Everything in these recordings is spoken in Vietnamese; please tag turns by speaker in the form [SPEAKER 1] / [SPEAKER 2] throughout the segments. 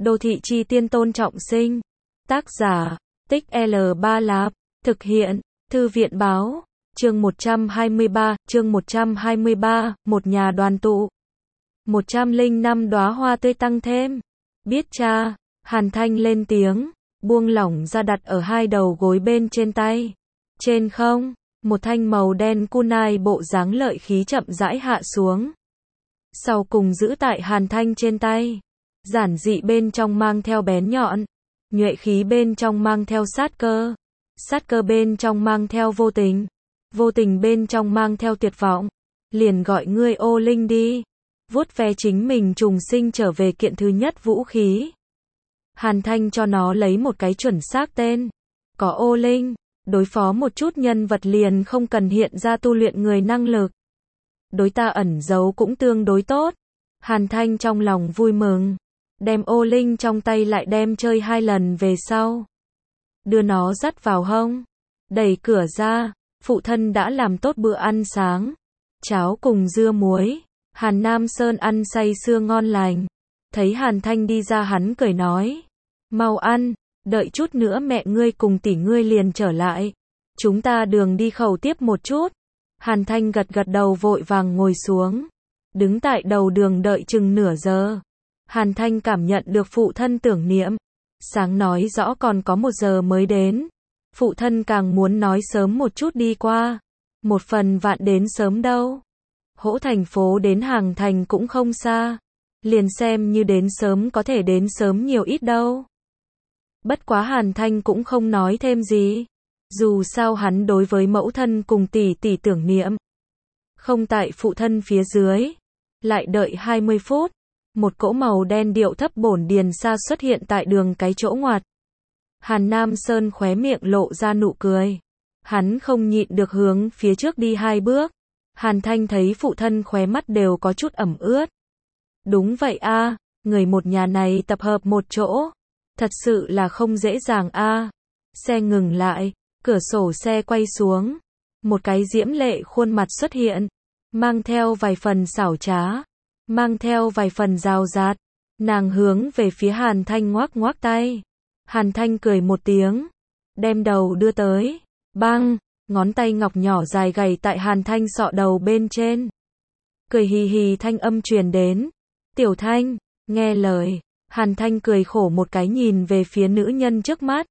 [SPEAKER 1] Đô thị chi tiên Tôn Trọng Sinh. Tác giả, Tích L3 Lạp. Thực hiện, Thư viện báo. Chương 123, một nhà đoàn tụ. 105 đóa hoa tươi tăng thêm. Biết cha, Hàn Thanh lên tiếng, buông lỏng ra đặt ở hai đầu gối bên trên tay. Trên không, một thanh màu đen kunai bộ dáng lợi khí chậm rãi hạ xuống. Sau cùng giữ tại Hàn Thanh trên tay. Giản dị bên trong mang theo bén nhọn, nhuệ khí bên trong mang theo sát cơ bên trong mang theo vô tình bên trong mang theo tuyệt vọng. Liền gọi ngươi ô linh đi. Vuốt ve chính mình trùng sinh trở về kiện thứ nhất vũ khí. Hàn Thanh cho nó lấy một cái chuẩn xác tên. Có ô linh, đối phó một chút nhân vật liền không cần hiện ra tu luyện người năng lực. Đối ta ẩn giấu cũng tương đối tốt. Hàn Thanh trong lòng vui mừng. Đem ô linh trong tay lại đem chơi 2 lần về sau. Đưa nó dắt vào hông. Đẩy cửa ra, phụ thân đã làm tốt bữa ăn sáng. Cháo cùng dưa muối. Hàn Nam Sơn ăn say sưa ngon lành. Thấy Hàn Thanh đi ra hắn cười nói. Mau ăn, đợi chút nữa mẹ ngươi cùng tỷ ngươi liền trở lại. Chúng ta đường đi khẩu tiếp một chút. Hàn Thanh gật đầu vội vàng ngồi xuống. Đứng tại đầu đường đợi chừng nửa giờ. Hàn Thanh cảm nhận được phụ thân tưởng niệm. Sáng nói rõ còn có 1 giờ mới đến. Phụ thân càng muốn nói sớm một chút đi qua. Một phần vạn đến sớm đâu. Hỗ thành phố đến Hàng Thành cũng không xa. Liền xem như đến sớm có thể đến sớm nhiều ít đâu. Bất quá Hàn Thanh cũng không nói thêm gì. Dù sao hắn đối với mẫu thân cùng tỷ tỷ tưởng niệm. Không tại phụ thân phía dưới. Lại đợi 20 phút. Một cỗ màu đen điệu thấp bổn điền xa xuất hiện tại đường cái chỗ ngoặt. Hàn Nam Sơn khóe miệng lộ ra nụ cười. Hắn không nhịn được hướng phía trước đi 2 bước. Hàn Thanh thấy phụ thân khóe mắt đều có chút ẩm ướt. Đúng vậy a, người một nhà này tập hợp một chỗ. Thật sự là không dễ dàng a. Xe ngừng lại, cửa sổ xe quay xuống. Một cái diễm lệ khuôn mặt xuất hiện. Mang theo vài phần xảo trá. Mang theo vài phần rào rạt. Nàng hướng về phía Hàn Thanh ngoắc tay. Hàn Thanh cười một tiếng. Đem đầu đưa tới. Bang, ngón tay ngọc nhỏ dài gầy tại Hàn Thanh sọ đầu bên trên. Cười hì hì thanh âm truyền đến. Tiểu Thanh, nghe lời. Hàn Thanh cười khổ một cái nhìn về phía nữ nhân trước mắt.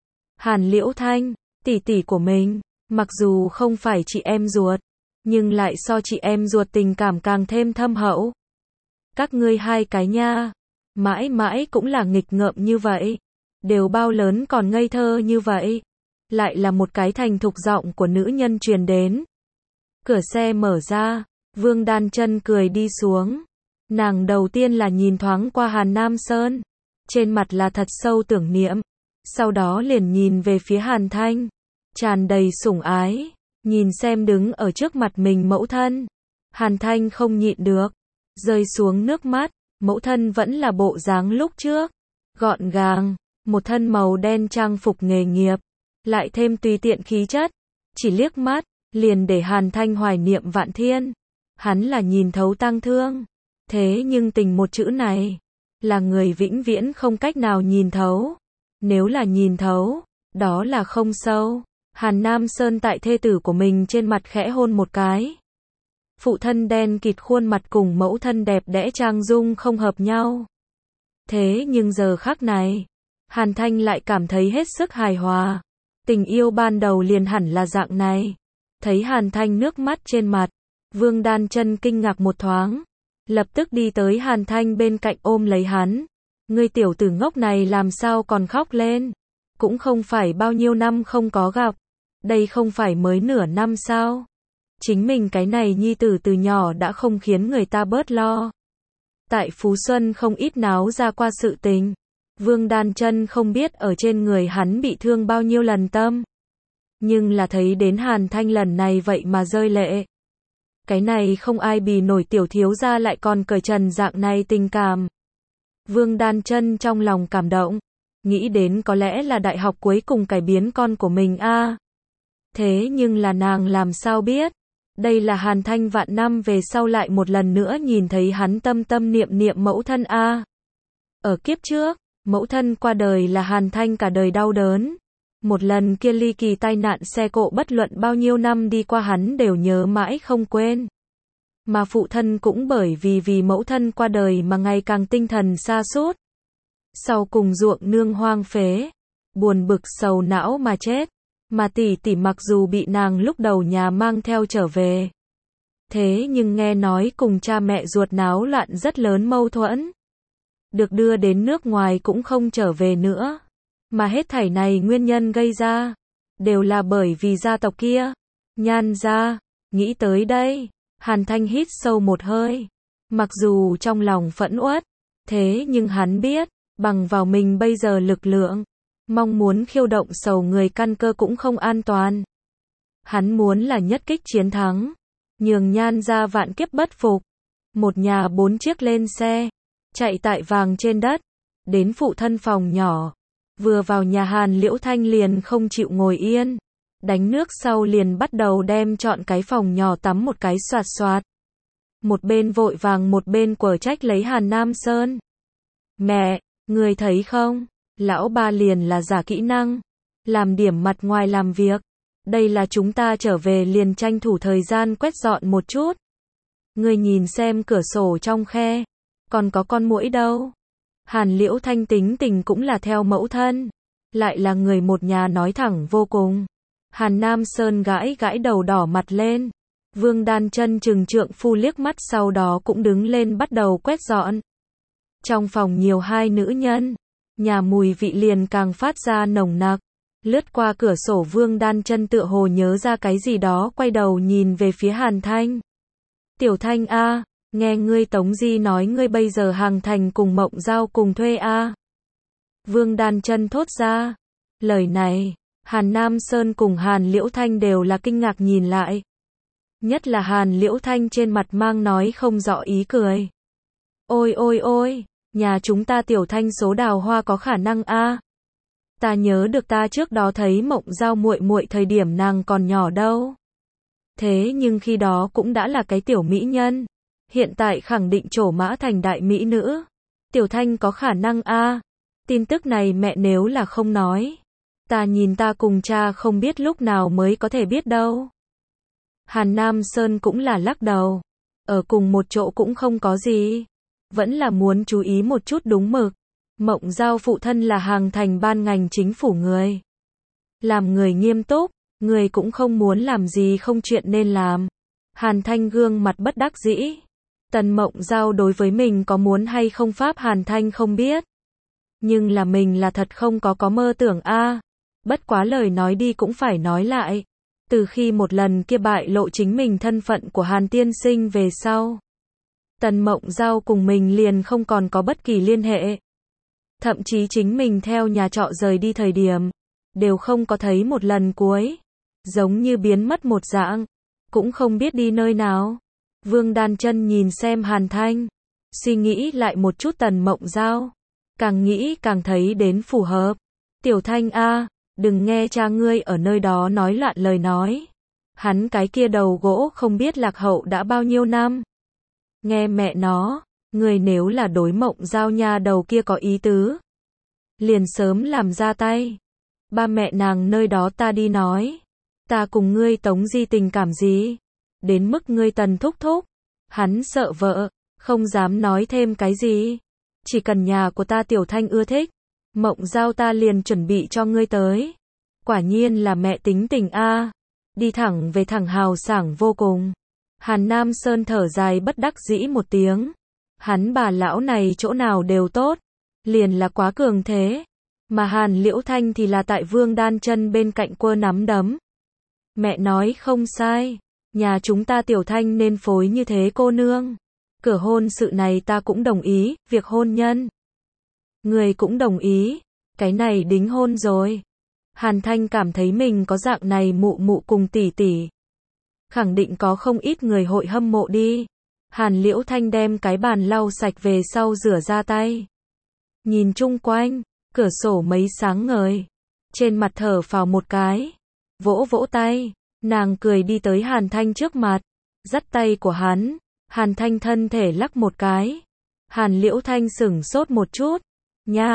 [SPEAKER 1] Hàn Liễu Thanh, tỷ tỷ của mình. Mặc dù không phải chị em ruột. Nhưng lại so chị em ruột tình cảm càng thêm thâm hậu. Các ngươi 2 cái nha. Mãi mãi cũng là nghịch ngợm như vậy. Đều bao lớn còn ngây thơ như vậy. Lại là một cái thành thục giọng của nữ nhân truyền đến. Cửa xe mở ra. Vương Đan Chân cười đi xuống. Nàng đầu tiên là nhìn thoáng qua Hàn Nam Sơn. Trên mặt là thật sâu tưởng niệm. Sau đó liền nhìn về phía Hàn Thanh. Tràn đầy sủng ái. Nhìn xem đứng ở trước mặt mình mẫu thân. Hàn Thanh không nhịn được. Rơi xuống nước mắt. Mẫu thân vẫn là bộ dáng lúc trước. Gọn gàng. Một thân màu đen trang phục nghề nghiệp. Lại thêm tùy tiện khí chất. Chỉ liếc mắt. Liền để Hàn Thanh hoài niệm vạn thiên. Hắn là nhìn thấu tang thương. Thế nhưng tình một chữ này. Là người vĩnh viễn không cách nào nhìn thấu. Nếu là nhìn thấu. Đó là không sâu. Hàn Nam Sơn tại thê tử của mình trên mặt khẽ hôn một cái. Phụ thân đen kịt khuôn mặt cùng mẫu thân đẹp đẽ trang dung không hợp nhau. Thế nhưng giờ khắc này. Hàn Thanh lại cảm thấy hết sức hài hòa. Tình yêu ban đầu liền hẳn là dạng này. Thấy Hàn Thanh nước mắt trên mặt. Vương Đan Chân kinh ngạc một thoáng. Lập tức đi tới Hàn Thanh bên cạnh ôm lấy hắn. Ngươi tiểu tử ngốc này làm sao còn khóc lên. Cũng không phải bao nhiêu năm không có gặp. Đây không phải mới nửa năm sao. Chính mình cái này nhi tử từ nhỏ đã không khiến người ta bớt lo. Tại Phú Xuân không ít náo ra qua sự tình. Vương Đan Chân không biết ở trên người hắn bị thương bao nhiêu lần tâm. Nhưng là thấy đến Hàn Thanh lần này vậy mà rơi lệ. Cái này không ai bì nổi tiểu thiếu gia lại còn cởi trần dạng này tình cảm. Vương Đan Chân trong lòng cảm động. Nghĩ đến có lẽ là đại học cuối cùng cải biến con của mình a. Thế nhưng là nàng làm sao biết. Đây là Hàn Thanh vạn năm về sau lại một lần nữa nhìn thấy hắn tâm tâm niệm niệm mẫu thân a. Ở kiếp trước, Mẫu thân qua đời là Hàn Thanh cả đời đau đớn. Một lần kia ly kỳ tai nạn xe cộ bất luận bao nhiêu năm đi qua hắn đều nhớ mãi không quên. Mà phụ thân cũng bởi vì mẫu thân qua đời mà ngày càng tinh thần sa sút. Sau cùng ruộng nương hoang phế, buồn bực sầu não mà chết. Mà tỷ tỷ mặc dù bị nàng lúc đầu nhà mang theo trở về, thế nhưng nghe nói cùng cha mẹ ruột náo loạn rất lớn mâu thuẫn. Được đưa đến nước ngoài cũng không trở về nữa. Mà hết thảy này nguyên nhân gây ra, đều là bởi vì gia tộc kia. Nhan gia, nghĩ tới đây, Hàn Thanh hít sâu một hơi. Mặc dù trong lòng phẫn uất, thế nhưng hắn biết, bằng vào mình bây giờ lực lượng, mong muốn khiêu động sầu người căn cơ cũng không an toàn. Hắn muốn là nhất kích chiến thắng, nhường Nhan gia vạn kiếp bất phục. Một nhà 4 chiếc lên xe, chạy tại vàng trên đất, đến phụ thân phòng nhỏ. Vừa vào nhà Hàn Liễu Thanh liền không chịu ngồi yên. Đánh nước sau liền bắt đầu đem chọn cái phòng nhỏ tắm một cái xoạt xoạt. Một bên vội vàng một bên quở trách lấy Hàn Nam Sơn. Mẹ, người thấy không? Lão ba liền là giả kỹ năng. Làm điểm mặt ngoài làm việc. Đây là chúng ta trở về liền tranh thủ thời gian quét dọn một chút. Người nhìn xem cửa sổ trong khe. Còn có con muỗi đâu? Hàn Liễu Thanh tính tình cũng là theo mẫu thân. Lại là người một nhà nói thẳng vô cùng. Hàn Nam Sơn gãi gãi đầu đỏ mặt lên. Vương Đan Chân trừng trượng phu liếc mắt sau đó cũng đứng lên bắt đầu quét dọn. Trong phòng nhiều hai nữ nhân. Nhà mùi vị liền càng phát ra nồng nặc. Lướt qua cửa sổ Vương Đan Chân tựa hồ nhớ ra cái gì đó quay đầu nhìn về phía Hàn Thanh. Tiểu Thanh a, nghe ngươi Tống Di nói ngươi bây giờ hàng thành cùng Mộng Giao cùng thuê a. Vương Đan Chân thốt ra. Lời này, Hàn Nam Sơn cùng Hàn Liễu Thanh đều là kinh ngạc nhìn lại. Nhất là Hàn Liễu Thanh trên mặt mang nói không rõ ý cười. Ôi ôi ôi, nhà chúng ta Tiểu Thanh số đào hoa có khả năng a. Ta nhớ được ta trước đó thấy Mộng Giao muội muội thời điểm nàng còn nhỏ đâu. Thế nhưng khi đó cũng đã là cái tiểu mỹ nhân. Hiện tại khẳng định trổ mã thành đại mỹ nữ. Tiểu Thanh có khả năng a. Tin tức này mẹ nếu là không nói, ta nhìn ta cùng cha không biết lúc nào mới có thể biết đâu. Hàn Nam Sơn cũng là lắc đầu. Ở cùng một chỗ cũng không có gì. Vẫn là muốn chú ý một chút đúng mực. Mộng Giao phụ thân là hàng thành ban ngành chính phủ người. Làm người nghiêm túc, người cũng không muốn làm gì không chuyện nên làm. Hàn Thanh gương mặt bất đắc dĩ. Tần Mộng Giao đối với mình có muốn hay không pháp Hàn Thanh không biết. Nhưng là mình là thật không có mơ tưởng a. Bất quá lời nói đi cũng phải nói lại. Từ khi một lần kia bại lộ chính mình thân phận của Hàn tiên sinh về sau, Tần Mộng Giao cùng mình liền không còn có bất kỳ liên hệ. Thậm chí chính mình theo nhà trọ rời đi thời điểm, đều không có thấy một lần cuối. Giống như biến mất một dạng, cũng không biết đi nơi nào. Vương Đan Chân nhìn xem Hàn Thanh, suy nghĩ lại một chút Tần Mộng Giao. Càng nghĩ càng thấy đến phù hợp. Tiểu Thanh a, đừng nghe cha ngươi ở nơi đó nói loạn lời nói. Hắn cái kia đầu gỗ không biết lạc hậu đã bao nhiêu năm. Nghe mẹ nó, người nếu là đối Mộng Giao nha đầu kia có ý tứ, liền sớm làm ra tay. Ba mẹ nàng nơi đó ta đi nói. Ta cùng ngươi Tống Di tình cảm gì? Đến mức ngươi Tần thúc thúc. Hắn sợ vợ, không dám nói thêm cái gì. Chỉ cần nhà của ta Tiểu Thanh ưa thích, Mộng Giao ta liền chuẩn bị cho ngươi tới. Quả nhiên là mẹ tính tình a. Đi thẳng về thẳng hào sảng vô cùng. Hàn Nam Sơn thở dài bất đắc dĩ một tiếng. Hắn bà lão này chỗ nào đều tốt, liền là quá cường thế. Mà Hàn Liễu Thanh thì là tại Vương Đan Chân bên cạnh quơ nắm đấm. Mẹ nói không sai, nhà chúng ta Tiểu Thanh nên phối như thế cô nương. Cửa hôn sự này ta cũng đồng ý, việc hôn nhân người cũng đồng ý, cái này đính hôn rồi. Hàn Thanh cảm thấy mình có dạng này mụ mụ cùng tỷ tỷ, khẳng định có không ít người hội hâm mộ đi. Hàn Liễu Thanh đem cái bàn lau sạch về sau rửa ra tay. Nhìn chung quanh, cửa sổ mấy sáng ngời. Trên mặt thở phào một cái. Vỗ vỗ tay, nàng cười đi tới Hàn Thanh trước mặt. Dắt tay của hắn. Hàn Thanh thân thể lắc một cái. Hàn Liễu Thanh sửng sốt một chút. Nha,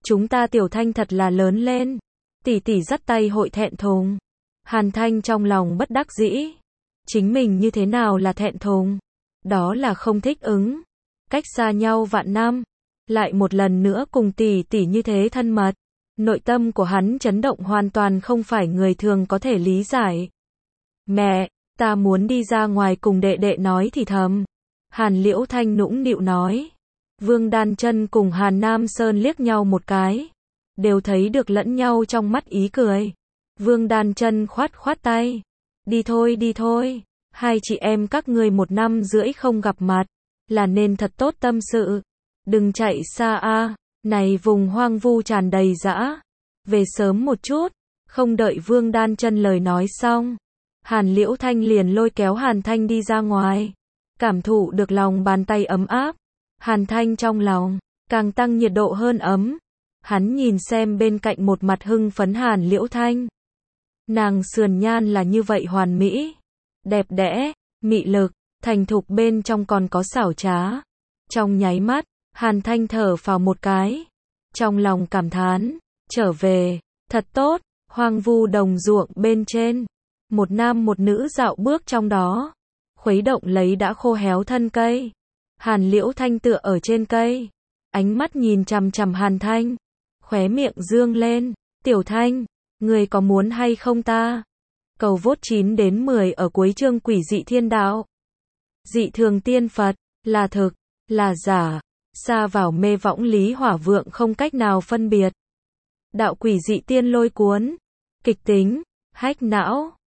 [SPEAKER 1] Chúng ta Tiểu Thanh thật là lớn lên. Tỷ tỷ dắt tay hội thẹn thùng. Hàn Thanh trong lòng bất đắc dĩ. Chính mình như thế nào là thẹn thùng? Đó là không thích ứng. Cách xa nhau vạn năm. Lại một lần nữa cùng tỷ tỷ như thế thân mật. Nội tâm của hắn chấn động hoàn toàn không phải người thường có thể lý giải. Mẹ, ta muốn đi ra ngoài cùng đệ đệ nói thì thầm. Hàn Liễu Thanh nũng nịu nói. Vương Đan Chân cùng Hàn Nam Sơn liếc nhau một cái. Đều thấy được lẫn nhau trong mắt ý cười. Vương Đan Chân khoát khoát tay. Đi thôi đi thôi. Hai chị em các ngươi 1 năm rưỡi không gặp mặt. Là nên thật tốt tâm sự. Đừng chạy xa a. Này vùng hoang vu tràn đầy dã. Về sớm một chút. Không đợi Vương Đan Chân lời nói xong. Hàn Liễu Thanh liền lôi kéo Hàn Thanh đi ra ngoài. Cảm thụ được lòng bàn tay ấm áp. Hàn Thanh trong lòng càng tăng nhiệt độ hơn ấm. Hắn nhìn xem bên cạnh một mặt hưng phấn Hàn Liễu Thanh. Nàng sườn nhan là như vậy hoàn mỹ. Đẹp đẽ, mị lực, thành thục bên trong còn có xảo trá. Trong nháy mắt, Hàn Thanh thở phào một cái. Trong lòng cảm thán, trở về, thật tốt, hoang vu đồng ruộng bên trên. Một nam một nữ dạo bước trong đó. Khuấy động lấy đã khô héo thân cây. Hàn Liễu Thanh tựa ở trên cây. Ánh mắt nhìn chằm chằm Hàn Thanh. Khóe miệng dương lên. Tiểu Thanh, người có muốn hay không ta? Cầu vote 9 đến 10 ở cuối chương Quỷ dị thiên đạo. Dị thường tiên Phật, là thực, là giả. Xa vào mê võng lý hỏa vượng không cách nào phân biệt. Đạo quỷ dị tiên lôi cuốn. Kịch tính, hách não.